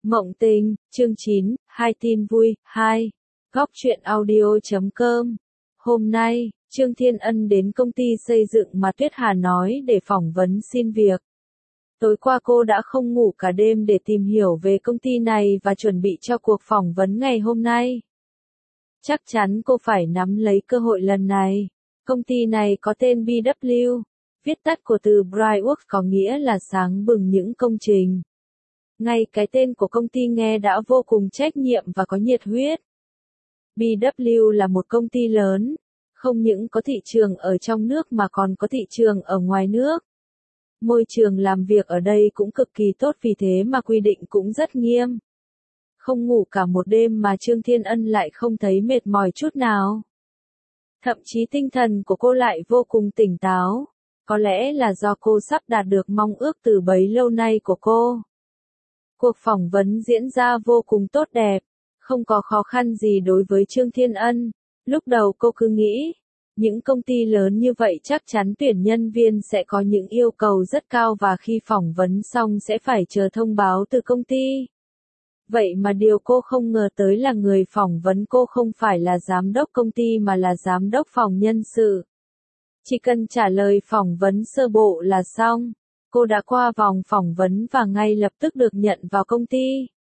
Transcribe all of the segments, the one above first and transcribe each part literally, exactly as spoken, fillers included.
Mộng Tình, chương chín, hai tin vui, hai. Góc truyện audio chấm com. Hôm nay, Trương Thiên Ân đến công ty xây dựng mà Tuyết Hà nói để phỏng vấn xin việc. Tối qua cô đã không ngủ cả đêm để tìm hiểu về công ty này và chuẩn bị cho cuộc phỏng vấn ngày hôm nay. Chắc chắn cô phải nắm lấy cơ hội lần này. Công ty này có tên bê vê kép, viết tắt của từ Brightworks có nghĩa là sáng bừng những công trình. Ngay cái tên của công ty nghe đã vô cùng trách nhiệm và có nhiệt huyết. bê vê kép là một công ty lớn, không những có thị trường ở trong nước mà còn có thị trường ở ngoài nước. Môi trường làm việc ở đây cũng cực kỳ tốt, vì thế mà quy định cũng rất nghiêm. Không ngủ cả một đêm mà Trương Thiên Ân lại không thấy mệt mỏi chút nào. Thậm chí tinh thần của cô lại vô cùng tỉnh táo. Có lẽ là do cô sắp đạt được mong ước từ bấy lâu nay của cô. Cuộc phỏng vấn diễn ra vô cùng tốt đẹp, không có khó khăn gì đối với Trương Thiên Ân. Lúc đầu cô cứ nghĩ, những công ty lớn như vậy chắc chắn tuyển nhân viên sẽ có những yêu cầu rất cao và khi phỏng vấn xong sẽ phải chờ thông báo từ công ty. Vậy mà điều cô không ngờ tới là người phỏng vấn cô không phải là giám đốc công ty mà là giám đốc phòng nhân sự. Chỉ cần trả lời phỏng vấn sơ bộ là xong. Cô đã qua vòng phỏng vấn và ngay lập tức được nhận vào công ty.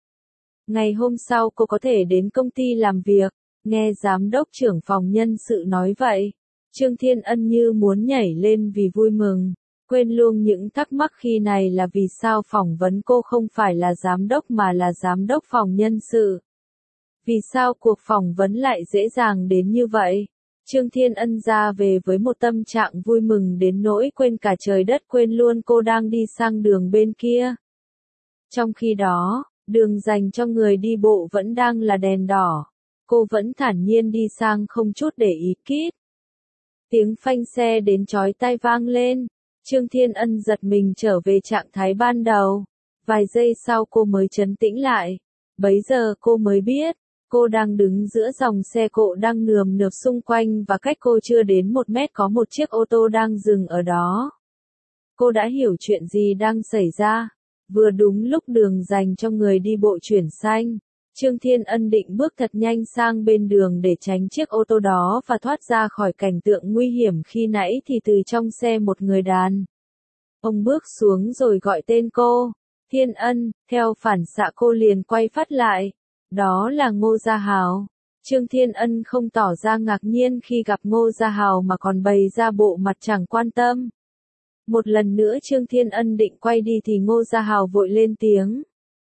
Ngày hôm sau cô có thể đến công ty làm việc, nghe giám đốc trưởng phòng nhân sự nói vậy. Trương Thiên Ân như muốn nhảy lên vì vui mừng, quên luôn những thắc mắc khi này là vì sao phỏng vấn cô không phải là giám đốc mà là giám đốc phòng nhân sự. Vì sao cuộc phỏng vấn lại dễ dàng đến như vậy? Trương Thiên Ân ra về với một tâm trạng vui mừng đến nỗi quên cả trời đất, quên luôn cô đang đi sang đường bên kia. Trong khi đó, đường dành cho người đi bộ vẫn đang là đèn đỏ. Cô vẫn thản nhiên đi sang không chút để ý kít. Tiếng phanh xe đến chói tai vang lên. Trương Thiên Ân giật mình trở về trạng thái ban đầu. Vài giây sau cô mới trấn tĩnh lại. Bấy giờ cô mới biết. Cô đang đứng giữa dòng xe cộ đang nườm nượp xung quanh và cách cô chưa đến một mét có một chiếc ô tô đang dừng ở đó. Cô đã hiểu chuyện gì đang xảy ra. Vừa đúng lúc đường dành cho người đi bộ chuyển xanh. Trương Thiên Ân định bước thật nhanh sang bên đường để tránh chiếc ô tô đó và thoát ra khỏi cảnh tượng nguy hiểm khi nãy thì từ trong xe một người đàn ông bước xuống rồi gọi tên cô. Thiên Ân, theo phản xạ cô liền quay phát lại. Đó là Ngô Gia Hào. Trương Thiên Ân không tỏ ra ngạc nhiên khi gặp Ngô Gia Hào mà còn bày ra bộ mặt chẳng quan tâm. Một lần nữa Trương Thiên Ân định quay đi thì Ngô Gia Hào vội lên tiếng.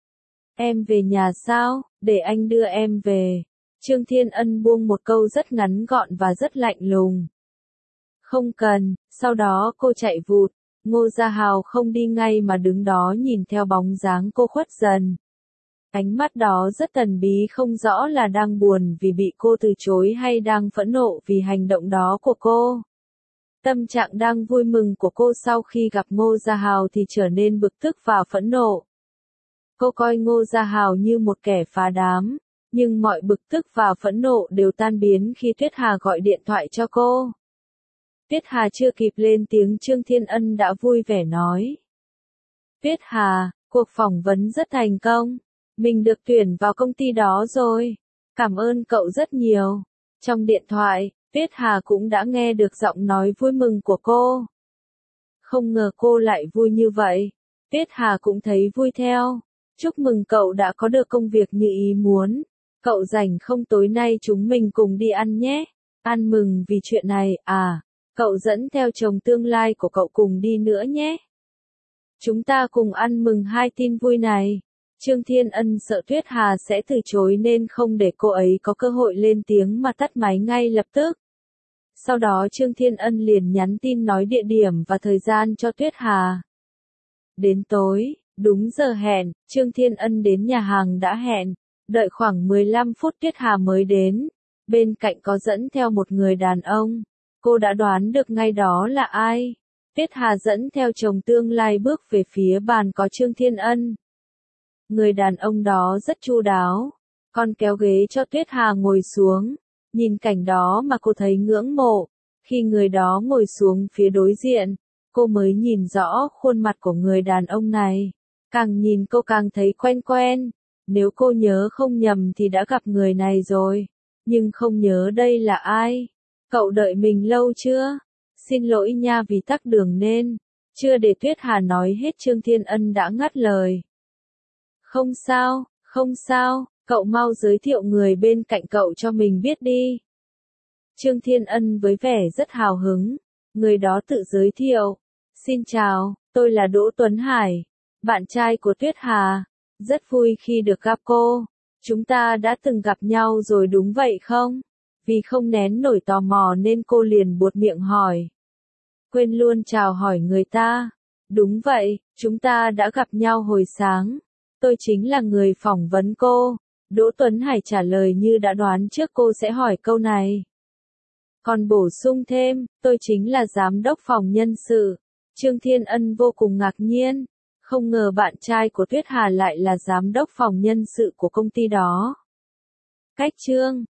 Em về nhà sao, để anh đưa em về. Trương Thiên Ân buông một câu rất ngắn gọn và rất lạnh lùng. Không cần, sau đó cô chạy vụt. Ngô Gia Hào không đi ngay mà đứng đó nhìn theo bóng dáng cô khuất dần. Ánh mắt đó rất thần bí, không rõ là đang buồn vì bị cô từ chối hay đang phẫn nộ vì hành động đó của cô. Tâm trạng đang vui mừng của cô sau khi gặp Ngô Gia Hào thì trở nên bực tức và phẫn nộ. Cô coi Ngô Gia Hào như một kẻ phá đám, nhưng mọi bực tức và phẫn nộ đều tan biến khi Tuyết Hà gọi điện thoại cho cô. Tuyết Hà chưa kịp lên tiếng Trương Thiên Ân đã vui vẻ nói. Tuyết Hà, cuộc phỏng vấn rất thành công. Mình được tuyển vào công ty đó rồi. Cảm ơn cậu rất nhiều. Trong điện thoại, Tuyết Hà cũng đã nghe được giọng nói vui mừng của cô. Không ngờ cô lại vui như vậy. Tuyết Hà cũng thấy vui theo. Chúc mừng cậu đã có được công việc như ý muốn. Cậu rảnh không, tối nay chúng mình cùng đi ăn nhé. Ăn mừng vì chuyện này, à, cậu dẫn theo chồng tương lai của cậu cùng đi nữa nhé. Chúng ta cùng ăn mừng hai tin vui này. Trương Thiên Ân sợ Tuyết Hà sẽ từ chối nên không để cô ấy có cơ hội lên tiếng mà tắt máy ngay lập tức. Sau đó Trương Thiên Ân liền nhắn tin nói địa điểm và thời gian cho Tuyết Hà. Đến tối, đúng giờ hẹn, Trương Thiên Ân đến nhà hàng đã hẹn, đợi khoảng mười lăm phút Tuyết Hà mới đến. Bên cạnh có dẫn theo một người đàn ông. Cô đã đoán được ngay đó là ai. Tuyết Hà dẫn theo chồng tương lai bước về phía bàn có Trương Thiên Ân. Người đàn ông đó rất chu đáo, còn kéo ghế cho Tuyết Hà ngồi xuống. Nhìn cảnh đó mà cô thấy ngưỡng mộ. Khi người đó ngồi xuống phía đối diện, cô mới nhìn rõ khuôn mặt của người đàn ông này. Càng nhìn cô càng thấy quen quen. Nếu cô nhớ không nhầm thì đã gặp người này rồi, nhưng không nhớ đây là ai. Cậu đợi mình lâu chưa? Xin lỗi nha vì tắc đường nên. Chưa để Tuyết Hà nói hết Trương Thiên Ân đã ngắt lời. Không sao, không sao, cậu mau giới thiệu người bên cạnh cậu cho mình biết đi. Trương Thiên Ân với vẻ rất hào hứng, người đó tự giới thiệu. Xin chào, tôi là Đỗ Tuấn Hải, bạn trai của Tuyết Hà. Rất vui khi được gặp cô. Chúng ta đã từng gặp nhau rồi đúng vậy không? Vì không nén nổi tò mò nên cô liền buột miệng hỏi. Quên luôn chào hỏi người ta. Đúng vậy, chúng ta đã gặp nhau hồi sáng. Tôi chính là người phỏng vấn cô. Đỗ Tuấn Hải trả lời như đã đoán trước cô sẽ hỏi câu này. Còn bổ sung thêm, tôi chính là giám đốc phòng nhân sự. Trương Thiên Ân vô cùng ngạc nhiên. Không ngờ bạn trai của Tuyết Hà lại là giám đốc phòng nhân sự của công ty đó. Cách Trương